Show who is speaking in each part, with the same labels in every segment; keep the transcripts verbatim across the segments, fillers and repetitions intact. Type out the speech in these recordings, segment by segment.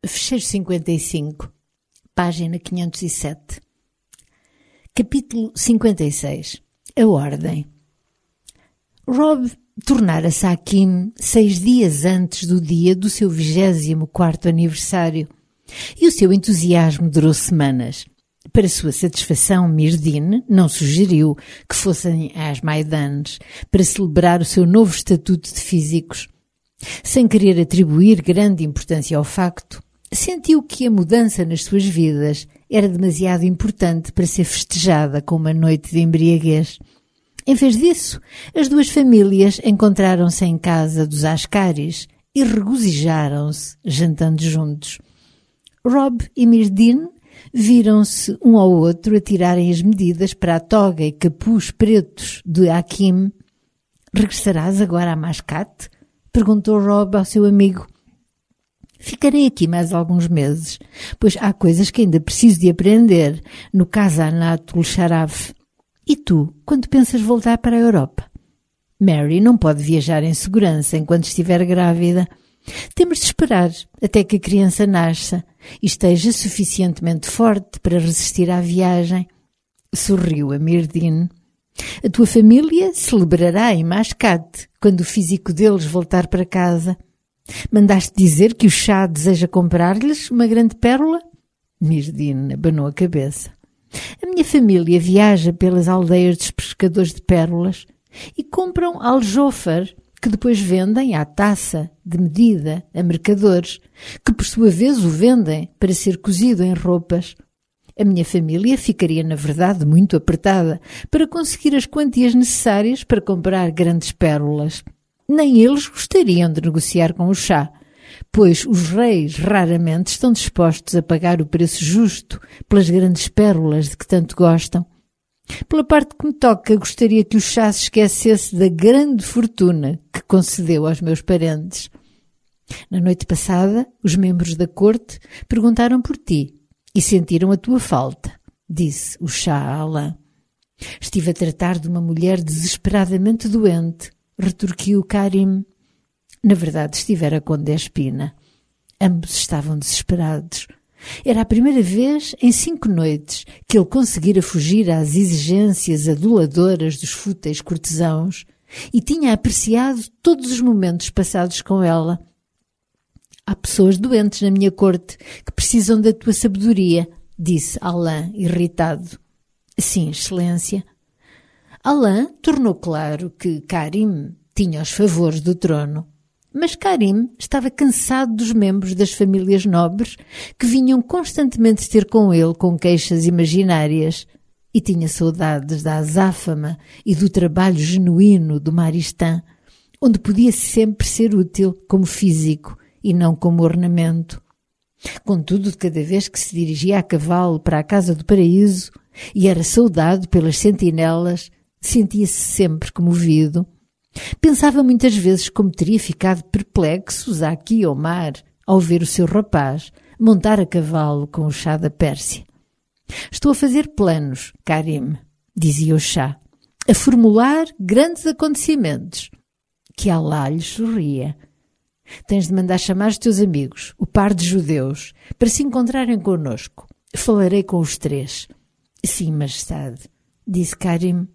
Speaker 1: Fecheiro cinquenta e cinco, página quinhentos e sete. Capítulo cinquenta e seis. A Ordem. Rob tornara-se a Hakim seis dias antes do dia do seu vigésimo quarto aniversário, e o seu entusiasmo durou semanas. Para sua satisfação, Myrdhin não sugeriu que fossem às Maidanes para celebrar o seu novo estatuto de físicos. Sem querer atribuir grande importância ao facto, sentiu que a mudança nas suas vidas era demasiado importante para ser festejada com uma noite de embriaguez. Em vez disso, as duas famílias encontraram-se em casa dos Ascaris e regozijaram-se, jantando juntos. Rob e Myrdhin viram-se um ao outro a tirarem as medidas para a toga e capuz pretos de Hakim. «Regressarás agora a Mascate?» perguntou Rob ao seu amigo. «Ficarei aqui mais alguns meses, pois há coisas que ainda preciso de aprender no Khazanat ul-Sharaf. E tu, quando pensas voltar para a Europa?» «Mary não pode viajar em segurança enquanto estiver grávida. Temos de esperar até que a criança nasça e esteja suficientemente forte para resistir à viagem.» Sorriu a Myrdhin. «A tua família celebrará em Mascate quando o físico deles voltar para casa. Mandaste dizer que o chá deseja comprar-lhes uma grande pérola?» Myrdhin abanou a cabeça. «A minha família viaja pelas aldeias dos pescadores de pérolas e compram aljofar, que depois vendem à taça de medida a mercadores, que por sua vez o vendem para ser cozido em roupas. A minha família ficaria, na verdade, muito apertada para conseguir as quantias necessárias para comprar grandes pérolas. Nem eles gostariam de negociar com o chá, pois os reis raramente estão dispostos a pagar o preço justo pelas grandes pérolas de que tanto gostam. Pela parte que me toca, gostaria que o chá se esquecesse da grande fortuna que concedeu aos meus parentes. Na noite passada, os membros da corte perguntaram por ti e sentiram a tua falta», disse o chá a Alain. «Estive a tratar de uma mulher desesperadamente doente», retorquiu Karim. Na verdade, estivera com Despina. Ambos estavam desesperados. Era a primeira vez em cinco noites que ele conseguira fugir às exigências aduladoras dos fúteis cortesãos e tinha apreciado todos os momentos passados com ela. «Há pessoas doentes na minha corte que precisam da tua sabedoria», disse Alain, irritado. «Sim, excelência». Alain tornou claro que Karim tinha os favores do trono, mas Karim estava cansado dos membros das famílias nobres que vinham constantemente ter com ele com queixas imaginárias e tinha saudades da azáfama e do trabalho genuíno do Maristan, onde podia sempre ser útil como físico e não como ornamento. Contudo, de cada vez que se dirigia a cavalo para a Casa do Paraíso e era saudado pelas sentinelas, sentia-se sempre comovido. Pensava muitas vezes como teria ficado perplexo Zaki Omar ao ver o seu rapaz montar a cavalo com o chá da Pérsia. «Estou a fazer planos, Karim», dizia o chá, «a formular grandes acontecimentos». Que Alá lhe sorria. «Tens de mandar chamar os teus amigos, o par de judeus, para se encontrarem connosco. Falarei com os três.» «Sim, majestade», disse Karim.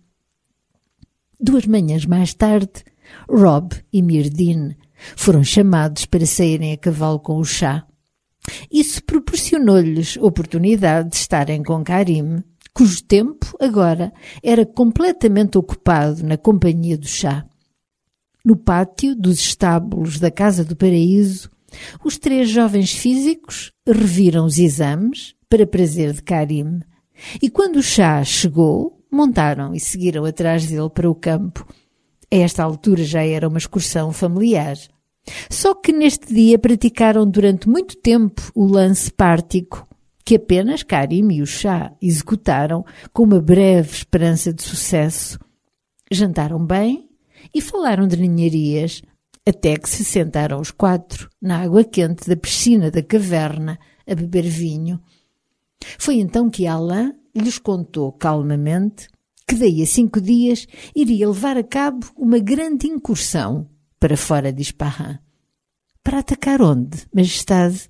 Speaker 1: Duas manhãs mais tarde, Rob e Myrdhin foram chamados para saírem a cavalo com o chá. Isso proporcionou-lhes oportunidade de estarem com Karim, cujo tempo agora era completamente ocupado na companhia do chá. No pátio dos estábulos da Casa do Paraíso, os três jovens físicos reviram os exames para prazer de Karim, e quando o chá chegou, montaram e seguiram atrás dele para o campo. A esta altura já era uma excursão familiar. Só que neste dia praticaram durante muito tempo o lance pártico, que apenas Karim e o chá executaram com uma breve esperança de sucesso. Jantaram bem e falaram de ninharias, até que se sentaram os quatro na água quente da piscina da caverna a beber vinho. Foi então que Alain lhes contou calmamente que daí a cinco dias iria levar a cabo uma grande incursão para fora de Ispahan. Para atacar onde, majestade?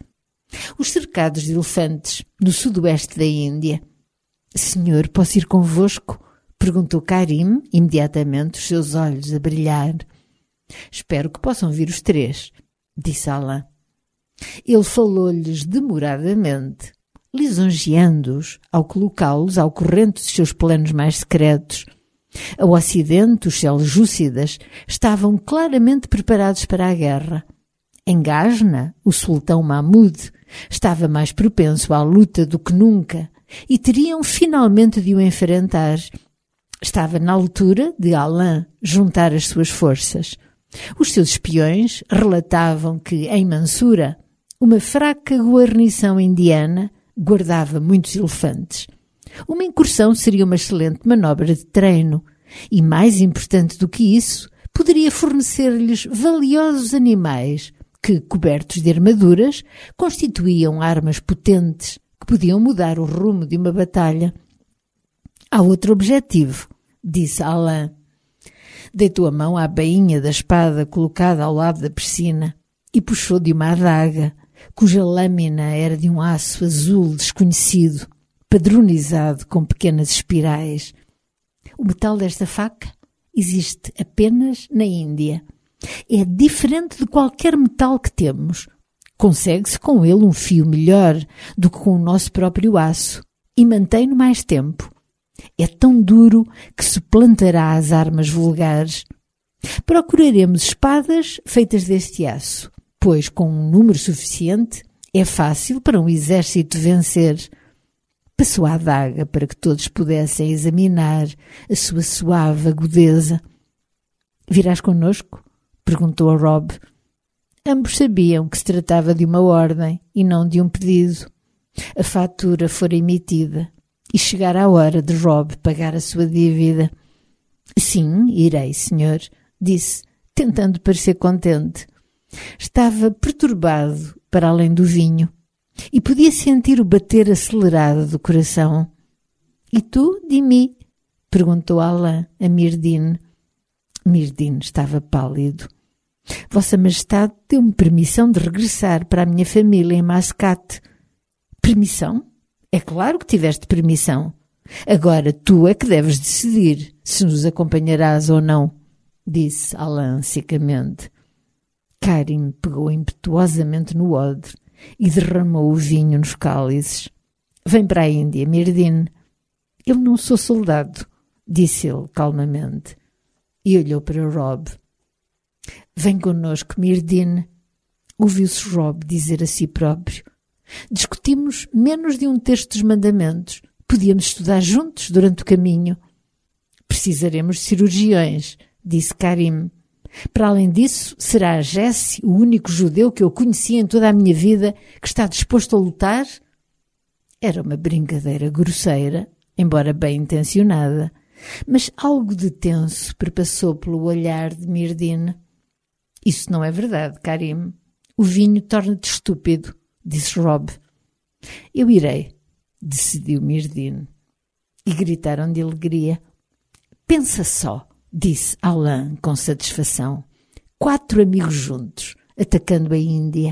Speaker 1: Os cercados de elefantes no sudoeste da Índia. Senhor, posso ir convosco? Perguntou Karim, imediatamente, os seus olhos a brilhar. Espero que possam vir os três, disse Alain. Ele falou-lhes demoradamente, lisonjeando-os ao colocá-los ao corrente dos seus planos mais secretos. Ao ocidente, os seljúcidas estavam claramente preparados para a guerra. Em Gazna, o sultão Mahmud estava mais propenso à luta do que nunca e teriam finalmente de o enfrentar. Estava na altura de Alain juntar as suas forças. Os seus espiões relatavam que, em Mansura, uma fraca guarnição indiana guardava muitos elefantes. Uma incursão seria uma excelente manobra de treino e, mais importante do que isso, poderia fornecer-lhes valiosos animais que, cobertos de armaduras, constituíam armas potentes que podiam mudar o rumo de uma batalha. Há outro objetivo, disse Alain. Deitou a mão à bainha da espada colocada ao lado da piscina e puxou de uma adaga, cuja lâmina era de um aço azul desconhecido, padronizado com pequenas espirais. O metal desta faca existe apenas na Índia. É diferente de qualquer metal que temos. Consegue-se com ele um fio melhor do que com o nosso próprio aço e mantém-no mais tempo. É tão duro que suplantará as armas vulgares. Procuraremos espadas feitas deste aço, pois com um número suficiente é fácil para um exército vencer. Passou a adaga para que todos pudessem examinar a sua suave agudeza. Virás connosco? Perguntou a Rob. Ambos sabiam que se tratava de uma ordem e não de um pedido. A fatura fora emitida e chegara a hora de Rob pagar a sua dívida. Sim, irei, senhor, disse, tentando parecer contente. Estava perturbado para além do vinho e podia sentir o bater acelerado do coração. E tu, Dimi? Perguntou Alain a Myrdhinn. Myrdhinn estava pálido. Vossa Majestade deu-me permissão de regressar para a minha família em Mascate. Permissão? É claro que tiveste permissão. Agora tu é que deves decidir se nos acompanharás ou não, disse Alain secamente. Karim pegou impetuosamente no odre e derramou o vinho nos cálices. Vem para a Índia, Myrdhinn. Eu não sou soldado, disse ele calmamente. E olhou para Rob. Vem connosco, Myrdhinn, ouviu-se Rob dizer a si próprio. Discutimos menos de um terço dos mandamentos. Podíamos estudar juntos durante o caminho. Precisaremos de cirurgiões, disse Karim. Para além disso, será Jesse o único judeu que eu conheci em toda a minha vida que está disposto a lutar? Era uma brincadeira grosseira, embora bem intencionada, mas algo de tenso perpassou pelo olhar de Myrdhinn. Isso não é verdade, Karim. O vinho torna-te estúpido, disse Rob. Eu irei, decidiu Myrdhinn. E gritaram de alegria. Pensa só, disse Alain com satisfação. Quatro amigos juntos, atacando a Índia.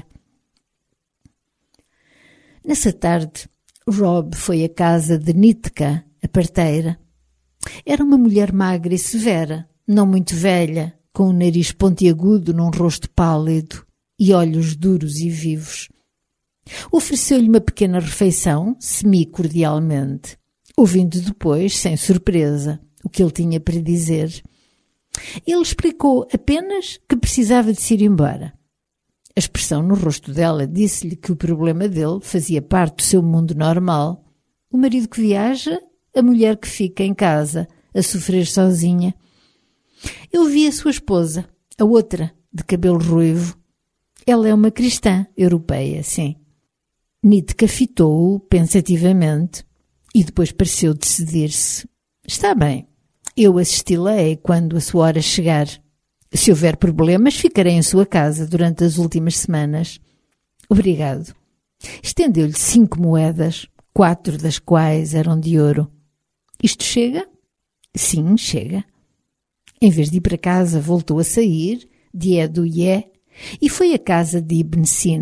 Speaker 1: Nessa tarde, Rob foi à casa de Nitka, a parteira. Era uma mulher magra e severa, não muito velha, com o nariz pontiagudo num rosto pálido e olhos duros e vivos. Ofereceu-lhe uma pequena refeição, semi-cordialmente, ouvindo depois, sem surpresa, o que ele tinha para dizer. Ele explicou apenas que precisava de se ir embora. A expressão no rosto dela disse-lhe que o problema dele fazia parte do seu mundo normal. O marido que viaja, a mulher que fica em casa, a sofrer sozinha. Eu vi a sua esposa, a outra, de cabelo ruivo. Ela é uma cristã europeia, sim. Nitka fitou-o pensativamente e depois pareceu decidir-se. Está bem, eu assisti-la-ei quando a sua hora chegar. Se houver problemas, ficarei em sua casa durante as últimas semanas. Obrigado. Estendeu-lhe cinco moedas, quatro das quais eram de ouro. Isto chega? Sim, chega. Em vez de ir para casa, voltou a sair, de Edouié, e foi à casa de Ibn Sina,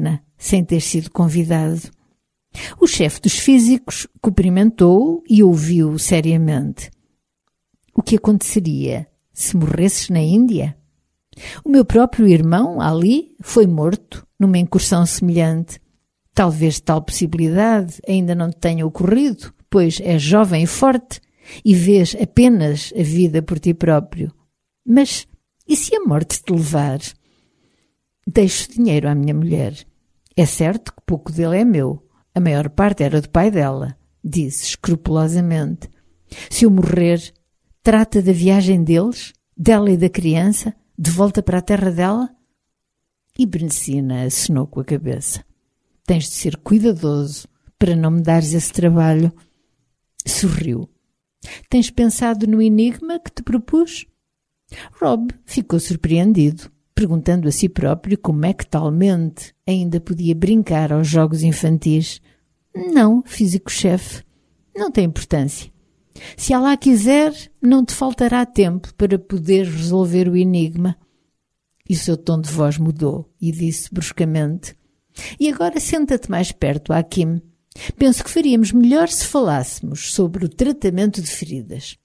Speaker 1: sem ter sido convidado. O chefe dos físicos cumprimentou-o e ouviu-o seriamente. O que aconteceria se morresses na Índia? O meu próprio irmão, Ali, foi morto numa incursão semelhante. Talvez tal possibilidade ainda não te tenha ocorrido, pois és jovem e forte e vês apenas a vida por ti próprio. Mas e se a morte te levar? Deixo dinheiro à minha mulher. É certo que pouco dele é meu. A maior parte era do pai dela, disse escrupulosamente. Se eu morrer, trata da viagem deles, dela e da criança, de volta para a terra dela? E Bernardina acenou com a cabeça. Tens de ser cuidadoso para não me dares esse trabalho. Sorriu. Tens pensado no enigma que te propus? Rob ficou surpreendido, perguntando a si próprio como é que talmente ainda podia brincar aos jogos infantis. Não, físico-chefe, não tem importância. Se Allah quiser, não te faltará tempo para poder resolver o enigma. E o seu tom de voz mudou e disse bruscamente: E agora senta-te mais perto, Hakim. Penso que faríamos melhor se falássemos sobre o tratamento de feridas.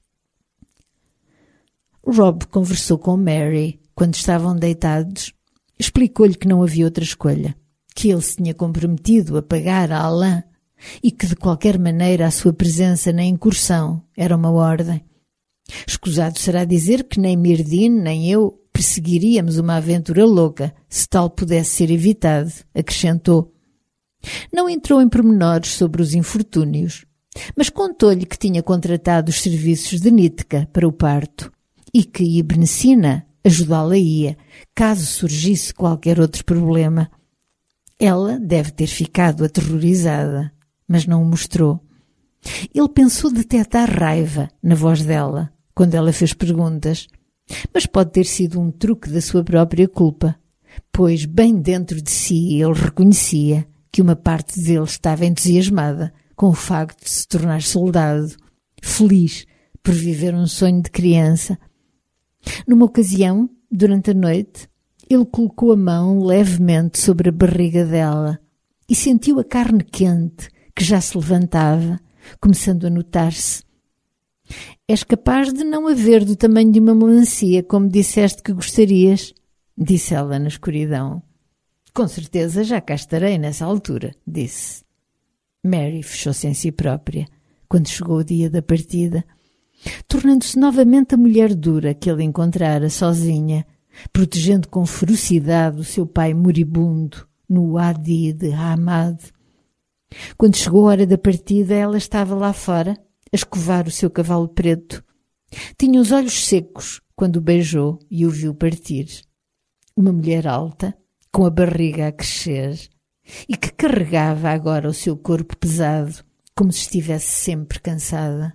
Speaker 1: Rob conversou com Mary quando estavam deitados. Explicou-lhe que não havia outra escolha, que ele se tinha comprometido a pagar a Alain e que de qualquer maneira a sua presença na incursão era uma ordem. Escusado será dizer que nem Myrdhinn nem eu perseguiríamos uma aventura louca se tal pudesse ser evitado, acrescentou. Não entrou em pormenores sobre os infortúnios, mas contou-lhe que tinha contratado os serviços de Nitka para o parto e que Ibn Sina ajudá-la-ia caso surgisse qualquer outro problema. Ela deve ter ficado aterrorizada, mas não o mostrou. Ele pensou detectar raiva na voz dela quando ela fez perguntas, mas pode ter sido um truque da sua própria culpa, pois bem dentro de si ele reconhecia que uma parte dele estava entusiasmada com o facto de se tornar soldado, feliz por viver um sonho de criança. Numa ocasião, durante a noite, ele colocou a mão levemente sobre a barriga dela e sentiu a carne quente que já se levantava, começando a notar-se. És capaz de não haver do tamanho de uma melancia, como disseste que gostarias, disse ela na escuridão. Com certeza já cá estarei nessa altura, disse. Mary fechou-se em si própria quando chegou o dia da partida, tornando-se novamente a mulher dura que ele encontrara sozinha, protegendo com ferocidade o seu pai moribundo no Wadi de Hamad. Quando chegou a hora da partida, ela estava lá fora, a escovar o seu cavalo preto. Tinha os olhos secos quando o beijou e o viu partir. Uma mulher alta, com a barriga a crescer, e que carregava agora o seu corpo pesado, como se estivesse sempre cansada.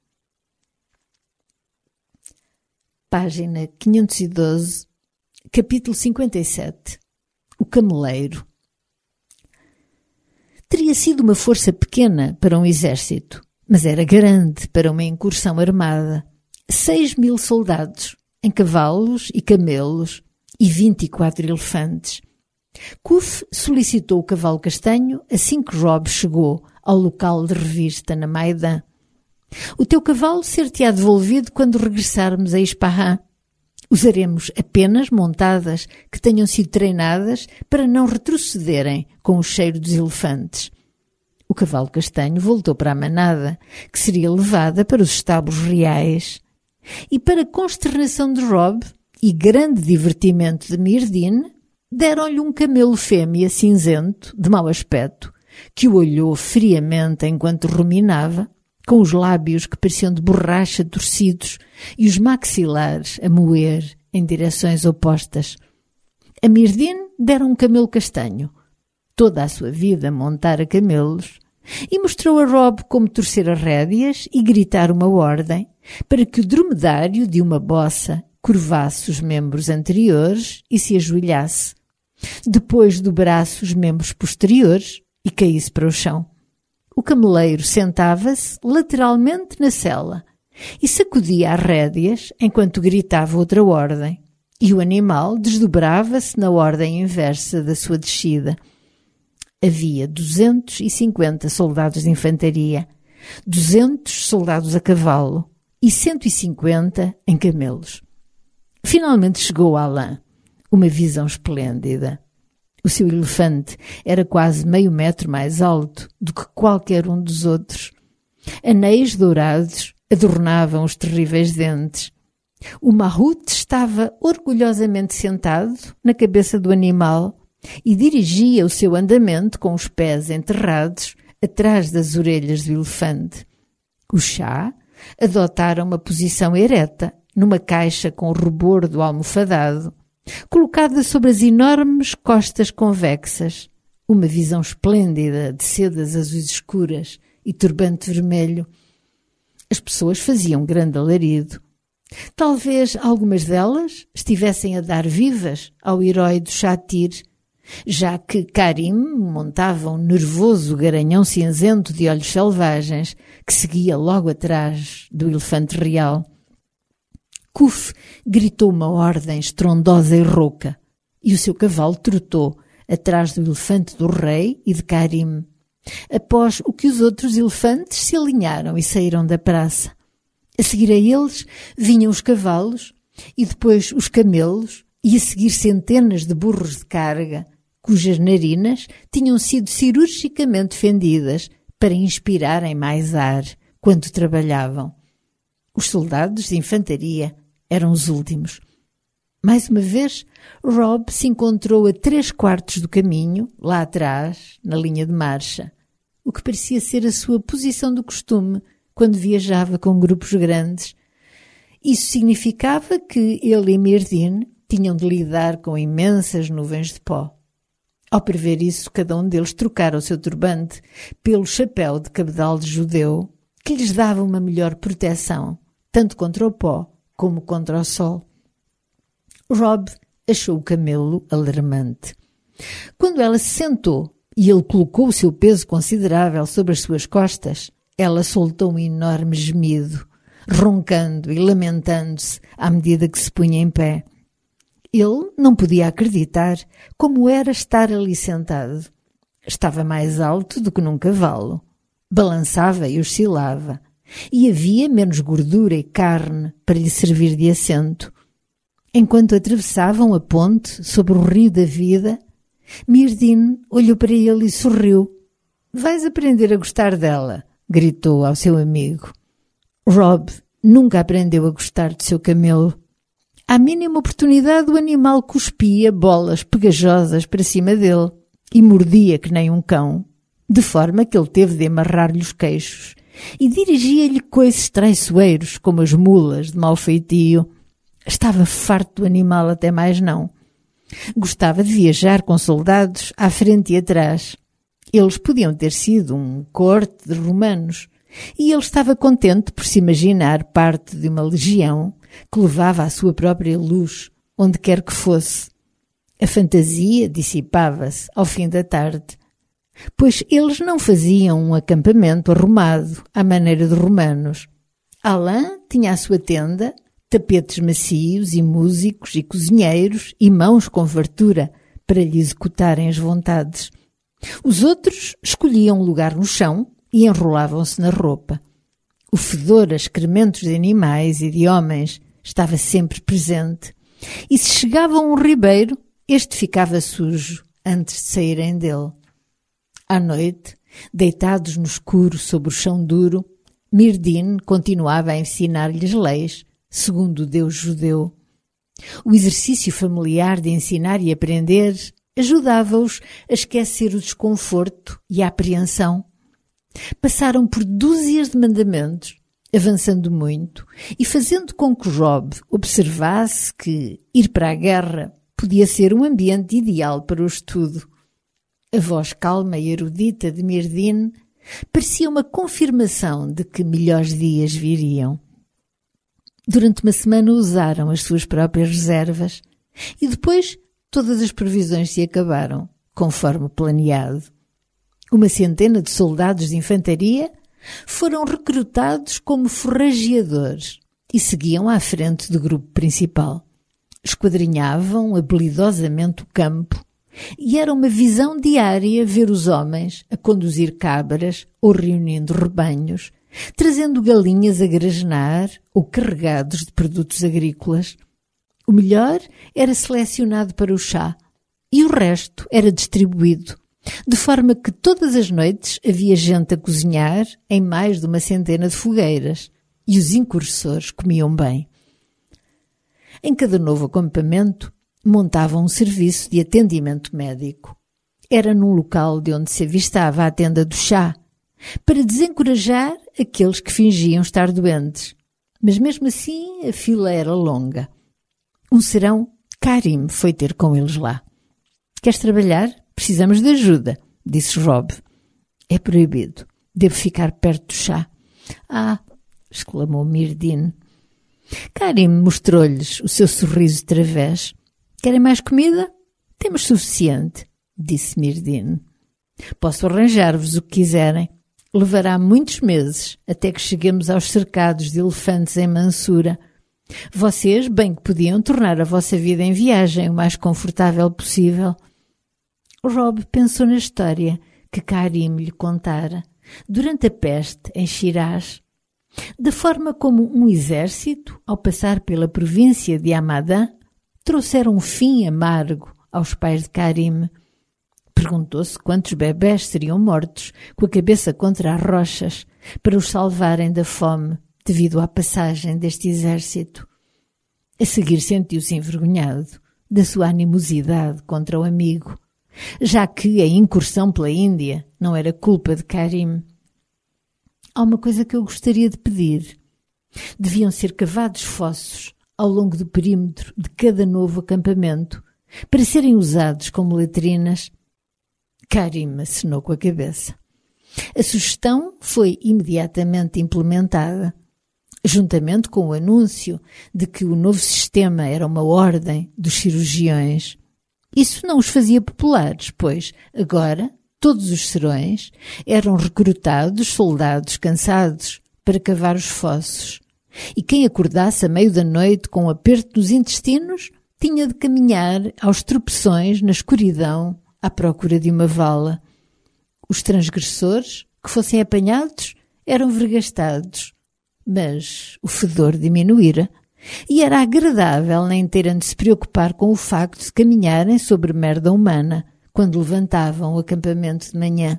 Speaker 1: Página quinhentos e doze, capítulo cinquenta e sete. O cameleiro. Teria sido uma força pequena para um exército, mas era grande para uma incursão armada. Seis mil soldados, em cavalos e camelos, e vinte e quatro elefantes. Kuf solicitou o cavalo castanho assim que Rob chegou ao local de revista na Maidan. O teu cavalo ser-te-á devolvido quando regressarmos a Ispahan. Usaremos apenas montadas que tenham sido treinadas para não retrocederem com o cheiro dos elefantes. O cavalo castanho voltou para a manada, que seria levada para os estábulos reais. E para consternação de Rob e grande divertimento de Myrdhinn, deram-lhe um camelo fêmea cinzento, de mau aspecto, que o olhou friamente enquanto ruminava, com os lábios que pareciam de borracha torcidos e os maxilares a moer em direções opostas. A Myrdhinn deram um camelo castanho, toda a sua vida montara camelos, e mostrou a Rob como torcer as rédeas e gritar uma ordem para que o dromedário de uma bossa curvasse os membros anteriores e se ajoelhasse. Depois dobrasse os membros posteriores e caísse para o chão. O cameleiro sentava-se lateralmente na sela e sacudia as rédeas enquanto gritava outra ordem, e o animal desdobrava-se na ordem inversa da sua descida. havia duzentos e cinquenta soldados de infantaria, duzentos soldados a cavalo e cento e cinquenta em camelos. Finalmente chegou Alain, uma visão esplêndida. O seu elefante era quase meio metro mais alto do que qualquer um dos outros. Anéis dourados adornavam os terríveis dentes. O Mahout estava orgulhosamente sentado na cabeça do animal e dirigia o seu andamento com os pés enterrados atrás das orelhas do elefante. O chá adotara uma posição ereta numa caixa com o rebordo almofadado, colocada sobre as enormes costas convexas, uma visão esplêndida de sedas azuis escuras e turbante vermelho. As pessoas faziam grande alarido. Talvez algumas delas estivessem a dar vivas ao herói do Chatir, já que Karim montava um nervoso garanhão cinzento de olhos selvagens que seguia logo atrás do elefante real. Kuf gritou uma ordem estrondosa e rouca, e o seu cavalo trotou atrás do elefante do rei e de Karim, após o que os outros elefantes se alinharam e saíram da praça. A seguir a eles vinham os cavalos e depois os camelos e a seguir centenas de burros de carga, cujas narinas tinham sido cirurgicamente fendidas para inspirarem mais ar quando trabalhavam. Os soldados de infantaria eram os últimos. Mais uma vez, Rob se encontrou a três quartos do caminho, lá atrás, na linha de marcha, o que parecia ser a sua posição do costume quando viajava com grupos grandes. Isso significava que ele e Myrdhinn tinham de lidar com imensas nuvens de pó. Ao prever isso, cada um deles trocara o seu turbante pelo chapéu de cabedal de judeu, que lhes dava uma melhor proteção, tanto contra o pó como contra o sol. Rob achou o camelo alarmante. Quando ela se sentou e ele colocou o seu peso considerável sobre as suas costas, ela soltou um enorme gemido, roncando e lamentando-se à medida que se punha em pé. Ele não podia acreditar como era estar ali sentado. Estava mais alto do que num cavalo. Balançava e oscilava. E havia menos gordura e carne para lhe servir de assento. Enquanto atravessavam a ponte sobre o rio da vida, Myrdhinn olhou para ele e sorriu. «Vais aprender a gostar dela», gritou ao seu amigo. Rob nunca aprendeu a gostar de seu camelo. À mínima oportunidade, o animal cuspia bolas pegajosas para cima dele e mordia que nem um cão, de forma que ele teve de amarrar-lhe os queixos, e dirigia-lhe coices traiçoeiros, como as mulas de mau feitio. Estava farto do animal até mais não. Gostava de viajar com soldados à frente e atrás. Eles podiam ter sido um corte de romanos, e ele estava contente por se imaginar parte de uma legião que levava a sua própria luz, onde quer que fosse. A fantasia dissipava-se ao fim da tarde, pois eles não faziam um acampamento arrumado à maneira de romanos. Alain tinha a sua tenda, tapetes macios e músicos e cozinheiros e mãos com fartura para lhe executarem as vontades. Os outros escolhiam um lugar no chão e enrolavam-se na roupa. O fedor a excrementos de animais e de homens estava sempre presente, e se chegava a um ribeiro, este ficava sujo antes de saírem dele. À noite, deitados no escuro sobre o chão duro, Myrdhinn continuava a ensinar-lhes leis, segundo o Deus judeu. O exercício familiar de ensinar e aprender ajudava-os a esquecer o desconforto e a apreensão. Passaram por dúzias de mandamentos, avançando muito e fazendo com que Rob observasse que ir para a guerra podia ser um ambiente ideal para o estudo. A voz calma e erudita de Myrdhinn parecia uma confirmação de que melhores dias viriam. Durante uma semana usaram as suas próprias reservas e depois todas as provisões se acabaram, conforme planeado. Uma centena de soldados de infantaria foram recrutados como forrageadores e seguiam à frente do grupo principal. Esquadrinhavam habilidosamente o campo, e era uma visão diária ver os homens a conduzir cabras ou reunindo rebanhos, trazendo galinhas a grajenar ou carregados de produtos agrícolas. O melhor era selecionado para o chá e o resto era distribuído, de forma que todas as noites havia gente a cozinhar em mais de uma centena de fogueiras e os incursores comiam bem. Em cada novo acampamento montavam um serviço de atendimento médico. Era num local de onde se avistava a tenda do chá, para desencorajar aqueles que fingiam estar doentes. Mas mesmo assim a fila era longa. Um serão, Karim foi ter com eles lá. Queres trabalhar? Precisamos de ajuda, disse Rob. É proibido. Devo ficar perto do chá. Ah, exclamou Myrdhinn. Karim mostrou-lhes o seu sorriso de través. Querem mais comida? Temos suficiente, disse Myrdhinn. Posso arranjar-vos o que quiserem. Levará muitos meses até que cheguemos aos cercados de elefantes em Mansura. Vocês bem que podiam tornar a vossa vida em viagem o mais confortável possível. Rob pensou na história que Karim lhe contara durante a peste em Shiraz, da forma como um exército, ao passar pela província de Hamadan, trouxera um fim amargo aos pais de Karim. Perguntou-se quantos bebés seriam mortos com a cabeça contra as rochas para os salvarem da fome devido à passagem deste exército. A seguir sentiu-se envergonhado da sua animosidade contra o amigo, já que a incursão pela Índia não era culpa de Karim. Há uma coisa que eu gostaria de pedir. Deviam ser cavados fossos ao longo do perímetro de cada novo acampamento para serem usados como latrinas. Karim acenou com a cabeça. A sugestão foi imediatamente implementada, juntamente com o anúncio de que o novo sistema era uma ordem dos cirurgiões. Isso não os fazia populares, pois agora todos os serões eram recrutados soldados cansados para cavar os fossos, e quem acordasse a meio da noite com um aperto nos intestinos tinha de caminhar aos tropeções na escuridão à procura de uma vala. Os transgressores que fossem apanhados eram vergastados, mas o fedor diminuíra, e era agradável nem terem de se preocupar com o facto de caminharem sobre merda humana quando levantavam o acampamento de manhã.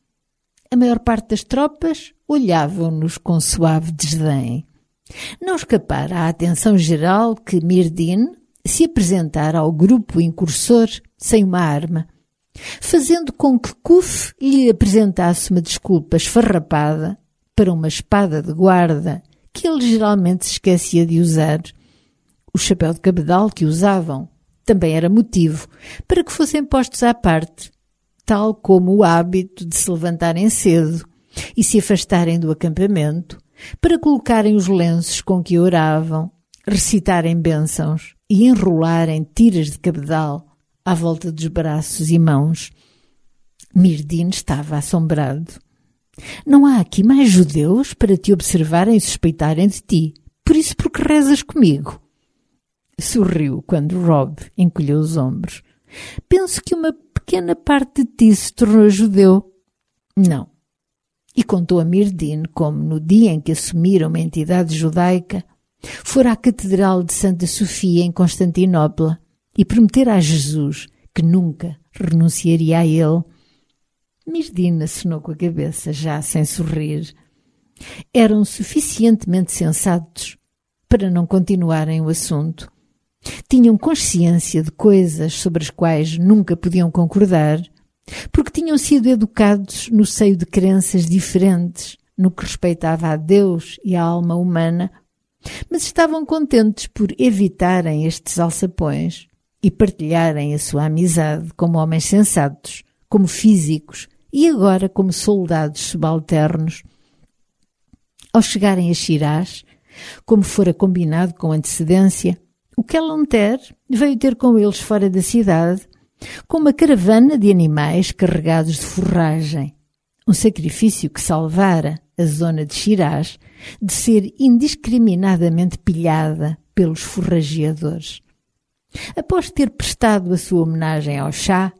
Speaker 1: A maior parte das tropas olhavam-nos com suave desdém. Não escapara à atenção geral que Myrdhinn se apresentara ao grupo incursor sem uma arma, fazendo com que Kuf lhe apresentasse uma desculpa esfarrapada para uma espada de guarda que ele geralmente se esquecia de usar. O chapéu de cabedal que usavam também era motivo para que fossem postos à parte, tal como o hábito de se levantarem cedo e se afastarem do acampamento para colocarem os lenços com que oravam, recitarem bênçãos e enrolarem tiras de cabedal à volta dos braços e mãos. Myrdhinn estava assombrado. Não há aqui mais judeus para te observarem e suspeitarem de ti, por isso porque rezas comigo. Sorriu quando Rob encolheu os ombros. Penso que uma pequena parte de ti se tornou judeu. Não. E contou a Myrdhinn como, no dia em que assumira uma entidade judaica, fora à Catedral de Santa Sofia em Constantinopla e prometera a Jesus que nunca renunciaria a ele. Myrdhinn acenou com a cabeça, já sem sorrir. Eram suficientemente sensatos para não continuarem o assunto. Tinham consciência de coisas sobre as quais nunca podiam concordar, porque tinham sido educados no seio de crenças diferentes no que respeitava a Deus e a alma humana, mas estavam contentes por evitarem estes alçapões e partilharem a sua amizade como homens sensatos, como físicos e agora como soldados subalternos. Ao chegarem a Shiraz, como fora combinado com antecedência, o Kelanter veio ter com eles fora da cidade, com uma caravana de animais carregados de forragem, um sacrifício que salvara a zona de Shiraz de ser indiscriminadamente pilhada pelos forrageadores. Após ter prestado a sua homenagem ao chá,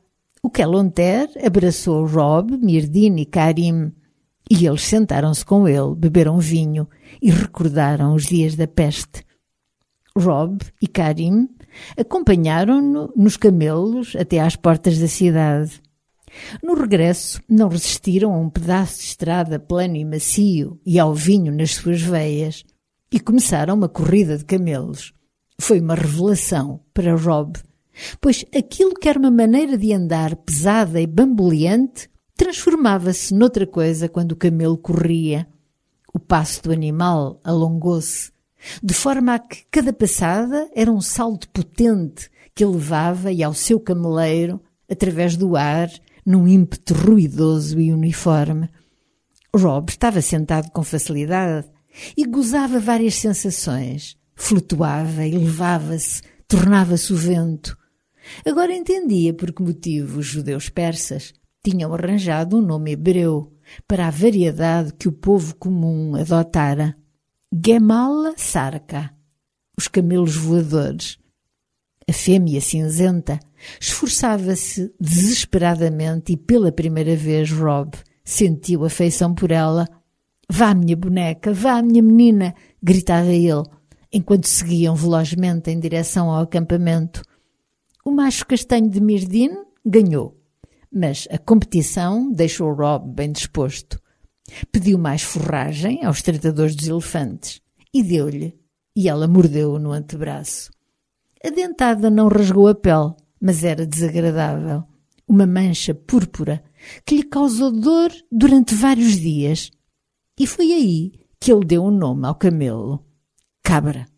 Speaker 1: O Kelonter abraçou Rob, Mirdin e Karim, e eles sentaram-se com ele, beberam vinho e recordaram os dias da peste. Rob e Karim acompanharam-no nos camelos até às portas da cidade. No regresso, não resistiram a um pedaço de estrada plano e macio e ao vinho nas suas veias, e começaram uma corrida de camelos. Foi uma revelação para Rob, pois aquilo que era uma maneira de andar pesada e bamboleante transformava-se noutra coisa quando o camelo corria. O passo do animal alongou-se, de forma a que cada passada era um salto potente que levava e ao seu cameleiro, através do ar, num ímpeto ruidoso e uniforme. Rob estava sentado com facilidade e gozava várias sensações. Flutuava, elevava-se, tornava-se o vento. Agora entendia por que motivo os judeus persas tinham arranjado um nome hebreu para a variedade que o povo comum adotara. Gemal Sarka, os camelos voadores. A fêmea cinzenta esforçava-se desesperadamente e pela primeira vez Rob sentiu afeição por ela. Vá, minha boneca, vá, minha menina, gritava ele, enquanto seguiam velozmente em direção ao acampamento. O macho castanho de Mirdin ganhou, mas a competição deixou Rob bem disposto. Pediu mais forragem aos tratadores dos elefantes e deu-lhe, e ela mordeu-o no antebraço. A dentada não rasgou a pele, mas era desagradável. Uma mancha púrpura que lhe causou dor durante vários dias. E foi aí que ele deu o nome ao camelo: Cabra.